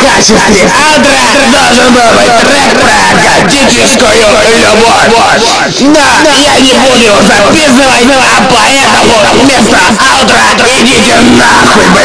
качестве аудра должен был быть трек про готическую любовь. Но я не буду записывать, а поэтому вместо аудра идите нахуй, блядь.